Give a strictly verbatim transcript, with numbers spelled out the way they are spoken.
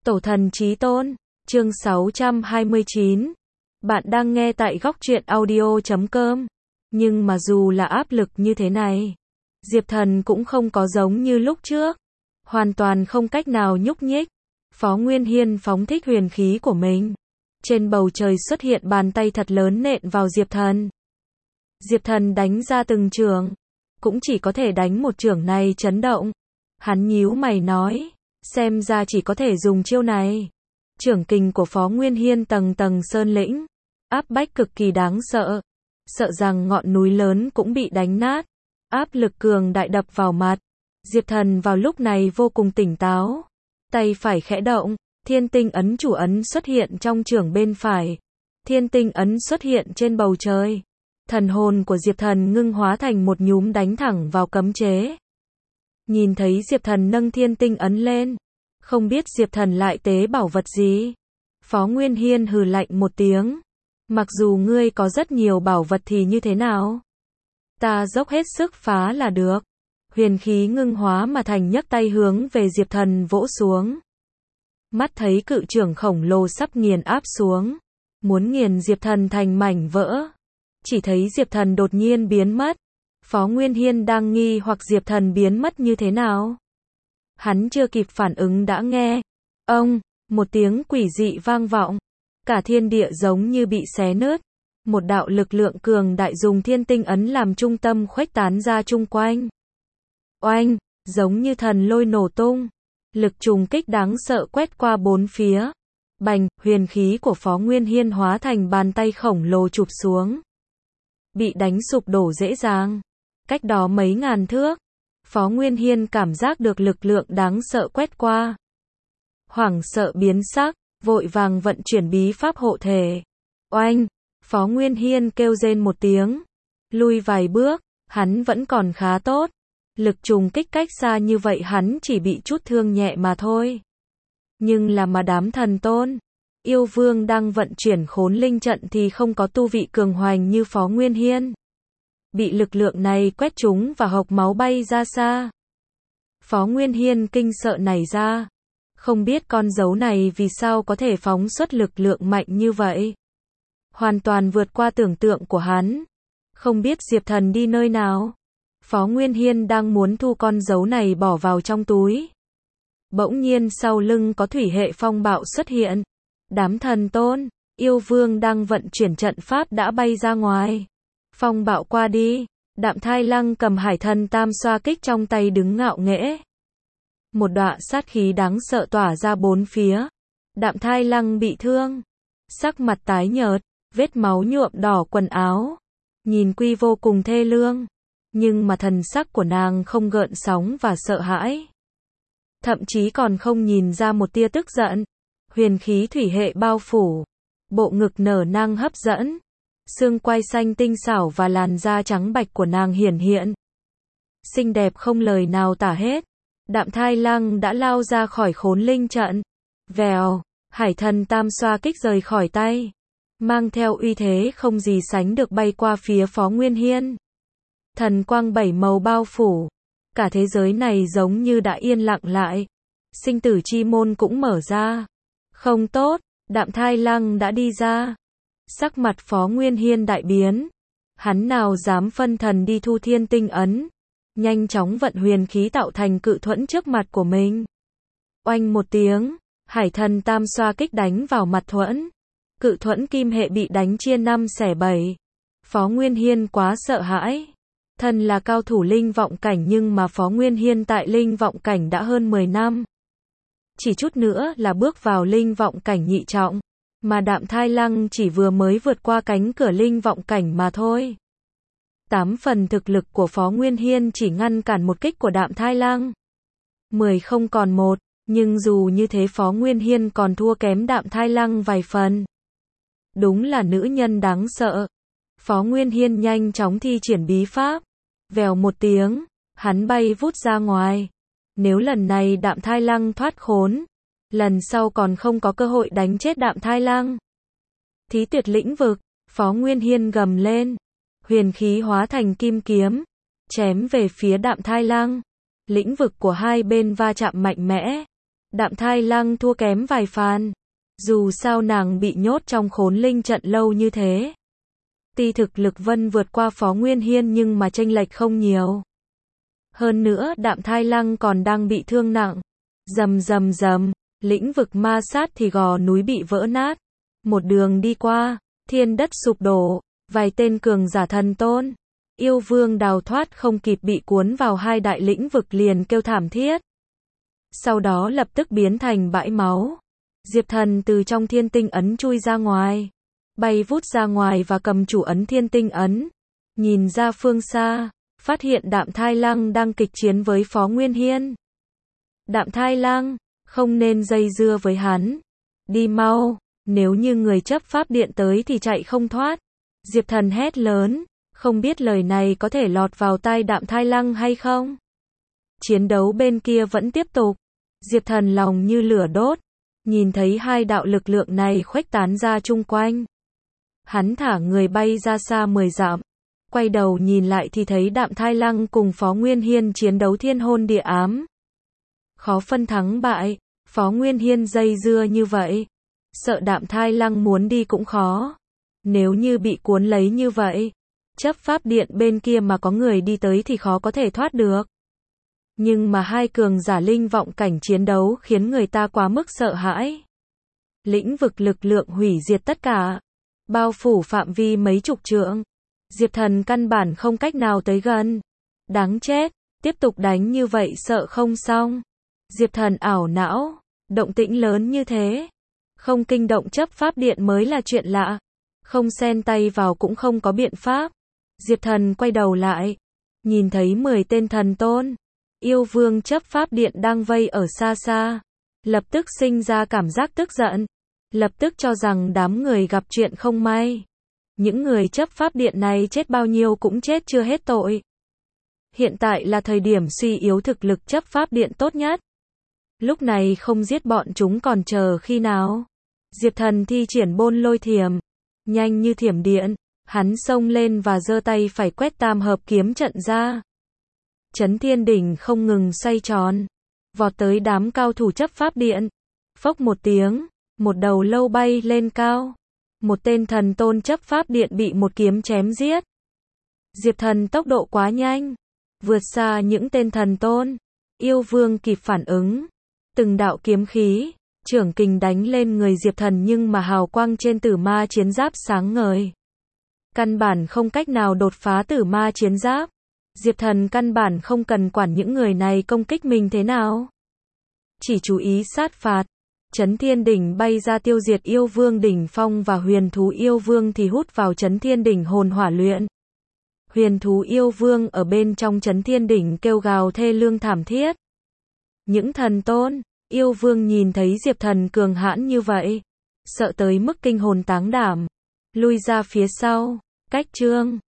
Tổ thần chí tôn, chương sáu trăm hai mươi chín. Bạn đang nghe tại góc truyện audio chấm com. Nhưng mà dù là áp lực như thế này, Diệp Thần cũng không có giống như lúc trước. Hoàn toàn không cách nào nhúc nhích. Phó Nguyên Hiên phóng thích huyền khí của mình. Trên bầu trời xuất hiện bàn tay thật lớn nện vào Diệp Thần. Diệp Thần đánh ra từng trường. Cũng chỉ có thể đánh một trường này chấn động. Hắn nhíu mày nói. Xem ra chỉ có thể dùng chiêu này. Trưởng kình của Phó Nguyên Hiên tầng tầng sơn lĩnh. Áp bách cực kỳ đáng sợ. Sợ rằng ngọn núi lớn cũng bị đánh nát. Áp lực cường đại đập vào mặt. Diệp Thần vào lúc này vô cùng tỉnh táo. Tay phải khẽ động. Thiên tinh ấn chủ ấn xuất hiện trong chưởng bên phải. Thiên tinh ấn xuất hiện trên bầu trời. Thần hồn của Diệp Thần ngưng hóa thành một nhúm đánh thẳng vào cấm chế. Nhìn thấy Diệp Thần nâng thiên tinh ấn lên. Không biết Diệp Thần lại tế bảo vật gì. Phó Nguyên Hiên hừ lạnh một tiếng. Mặc dù ngươi có rất nhiều bảo vật thì như thế nào? Ta dốc hết sức phá là được. Huyền khí ngưng hóa mà thành nhấc tay hướng về Diệp Thần vỗ xuống. Mắt thấy cự trưởng khổng lồ sắp nghiền áp xuống. Muốn nghiền Diệp Thần thành mảnh vỡ. Chỉ thấy Diệp Thần đột nhiên biến mất. Phó Nguyên Hiên đang nghi hoặc Diệp Thần biến mất như thế nào. Hắn chưa kịp phản ứng đã nghe. Ông, một tiếng quỷ dị vang vọng. Cả thiên địa giống như bị xé nứt. Một đạo lực lượng cường đại dùng thiên tinh ấn làm trung tâm khuếch tán ra chung quanh. Oanh, giống như thần lôi nổ tung. Lực trùng kích đáng sợ quét qua bốn phía. Bành, huyền khí của Phó Nguyên Hiên hóa thành bàn tay khổng lồ chụp xuống. Bị đánh sụp đổ dễ dàng. Cách đó mấy ngàn thước. Phó Nguyên Hiên cảm giác được lực lượng đáng sợ quét qua. Hoảng sợ biến sắc, vội vàng vận chuyển bí pháp hộ thể. Oanh, Phó Nguyên Hiên kêu rên một tiếng. Lui vài bước, hắn vẫn còn khá tốt. Lực trùng kích cách xa như vậy hắn chỉ bị chút thương nhẹ mà thôi. Nhưng là mà đám thần tôn, yêu vương đang vận chuyển khốn linh trận thì không có tu vị cường hoành như Phó Nguyên Hiên. Bị lực lượng này quét trúng và hộc máu bay ra xa. Phó Nguyên Hiên kinh sợ nảy ra. Không biết con dấu này vì sao có thể phóng xuất lực lượng mạnh như vậy. Hoàn toàn vượt qua tưởng tượng của hắn. Không biết Diệp Thần đi nơi nào. Phó Nguyên Hiên đang muốn thu con dấu này bỏ vào trong túi. Bỗng nhiên sau lưng có thủy hệ phong bạo xuất hiện. Đám thần tôn, yêu vương đang vận chuyển trận pháp đã bay ra ngoài. Phong bạo qua đi, Đạm Thai Lăng cầm hải thần tam xoa kích trong tay đứng ngạo nghễ. Một đọa sát khí đáng sợ tỏa ra bốn phía. Đạm Thai Lăng bị thương. Sắc mặt tái nhợt, vết máu nhuộm đỏ quần áo. Nhìn quy vô cùng thê lương. Nhưng mà thần sắc của nàng không gợn sóng và sợ hãi. Thậm chí còn không nhìn ra một tia tức giận. Huyền khí thủy hệ bao phủ. Bộ ngực nở nang hấp dẫn. Xương quai xanh tinh xảo và làn da trắng bạch của nàng hiển hiện. Xinh đẹp không lời nào tả hết. Đạm Thai Lăng đã lao ra khỏi khốn linh trận. Vèo, hải thần tam xoa kích rời khỏi tay. Mang theo uy thế không gì sánh được bay qua phía Phó Nguyên Hiên. Thần quang bảy màu bao phủ. Cả thế giới này giống như đã yên lặng lại. Sinh tử chi môn cũng mở ra. Không tốt, Đạm Thai Lăng đã đi ra. Sắc mặt Phó Nguyên Hiên đại biến. Hắn nào dám phân thần đi thu thiên tinh ấn. Nhanh chóng vận huyền khí tạo thành cự thuẫn trước mặt của mình. Oanh một tiếng, hải thần tam xoa kích đánh vào mặt thuẫn. Cự thuẫn kim hệ bị đánh chia năm xẻ bảy. Phó Nguyên Hiên quá sợ hãi. Thân là cao thủ linh vọng cảnh nhưng mà Phó Nguyên Hiên tại linh vọng cảnh đã hơn mười năm. Chỉ chút nữa là bước vào linh vọng cảnh nhị trọng. Mà Đạm Thai Lăng chỉ vừa mới vượt qua cánh cửa linh vọng cảnh mà thôi. Tám phần thực lực của Phó Nguyên Hiên chỉ ngăn cản một kích của Đạm Thai Lăng. Mười không còn một, nhưng dù như thế Phó Nguyên Hiên còn thua kém Đạm Thai Lăng vài phần. Đúng là nữ nhân đáng sợ. Phó Nguyên Hiên nhanh chóng thi triển bí pháp. Vèo một tiếng, hắn bay vút ra ngoài. Nếu lần này Đạm Thai Lăng thoát khốn, lần sau còn không có cơ hội đánh chết Đạm Thai Lăng. Thí tuyệt lĩnh vực, Phó Nguyên Hiên gầm lên. Huyền khí hóa thành kim kiếm, chém về phía Đạm Thai Lăng. Lĩnh vực của hai bên va chạm mạnh mẽ. Đạm Thai Lăng thua kém vài phần. Dù sao nàng bị nhốt trong khốn linh trận lâu như thế. Tuy thực lực Vân vượt qua Phó Nguyên Hiên nhưng mà chênh lệch không nhiều. Hơn nữa Đạm Thai Lăng còn đang bị thương nặng. Rầm rầm rầm, lĩnh vực ma sát thì gò núi bị vỡ nát. Một đường đi qua, thiên đất sụp đổ, vài tên cường giả thần tôn. Yêu vương đào thoát không kịp bị cuốn vào hai đại lĩnh vực liền kêu thảm thiết. Sau đó lập tức biến thành bãi máu. Diệp Thần từ trong thiên tinh ấn chui ra ngoài. Bay vút ra ngoài và cầm chủ ấn thiên tinh ấn. Nhìn ra phương xa, phát hiện Đạm Thai Lăng đang kịch chiến với Phó Nguyên Hiên. Đạm Thai Lăng, không nên dây dưa với hắn. Đi mau, nếu như người chấp pháp điện tới thì chạy không thoát. Diệp Thần hét lớn, không biết lời này có thể lọt vào tai Đạm Thai Lăng hay không. Chiến đấu bên kia vẫn tiếp tục. Diệp Thần lòng như lửa đốt. Nhìn thấy hai đạo lực lượng này khuếch tán ra chung quanh. Hắn thả người bay ra xa mười dặm. Quay đầu nhìn lại thì thấy Đạm Thai Lăng cùng Phó Nguyên Hiên chiến đấu thiên hôn địa ám. Khó phân thắng bại, Phó Nguyên Hiên dây dưa như vậy. Sợ Đạm Thai Lăng muốn đi cũng khó. Nếu như bị cuốn lấy như vậy, chấp pháp điện bên kia mà có người đi tới thì khó có thể thoát được. Nhưng mà hai cường giả linh vọng cảnh chiến đấu khiến người ta quá mức sợ hãi. Lĩnh vực lực lượng hủy diệt tất cả, bao phủ phạm vi mấy chục trượng. Diệp Thần căn bản không cách nào tới gần. Đáng chết, tiếp tục đánh như vậy sợ không xong. Diệp Thần ảo não, động tĩnh lớn như thế. Không kinh động chấp pháp điện mới là chuyện lạ. Không xen tay vào cũng không có biện pháp. Diệp Thần quay đầu lại, nhìn thấy mười tên thần tôn. Yêu vương chấp pháp điện đang vây ở xa xa. Lập tức sinh ra cảm giác tức giận. Lập tức cho rằng đám người gặp chuyện không may. Những người chấp pháp điện này chết bao nhiêu cũng chết chưa hết tội. Hiện tại là thời điểm suy yếu thực lực chấp pháp điện tốt nhất. Lúc này không giết bọn chúng còn chờ khi nào. Diệp Thần thi triển bôn lôi thiểm. Nhanh như thiểm điện, hắn xông lên và giơ tay phải quét tam hợp kiếm trận ra. Chấn thiên đỉnh không ngừng xoay tròn. Vọt tới đám cao thủ chấp pháp điện. Phốc một tiếng, một đầu lâu bay lên cao. Một tên thần tôn chấp pháp điện bị một kiếm chém giết. Diệp Thần tốc độ quá nhanh, vượt xa những tên thần tôn. Yêu vương kịp phản ứng. Từng đạo kiếm khí, trưởng kình đánh lên người Diệp Thần nhưng mà hào quang trên tử ma chiến giáp sáng ngời. Căn bản không cách nào đột phá tử ma chiến giáp. Diệp Thần căn bản không cần quản những người này công kích mình thế nào. Chỉ chú ý sát phạt. Chấn thiên đỉnh bay ra tiêu diệt yêu vương đỉnh phong và huyền thú yêu vương thì hút vào chấn thiên đỉnh hồn hỏa luyện. Huyền thú yêu vương ở bên trong chấn thiên đỉnh kêu gào thê lương thảm thiết. Những thần tôn, yêu vương nhìn thấy Diệp Thần cường hãn như vậy. Sợ tới mức kinh hồn táng đảm. Lui ra phía sau, cách chương.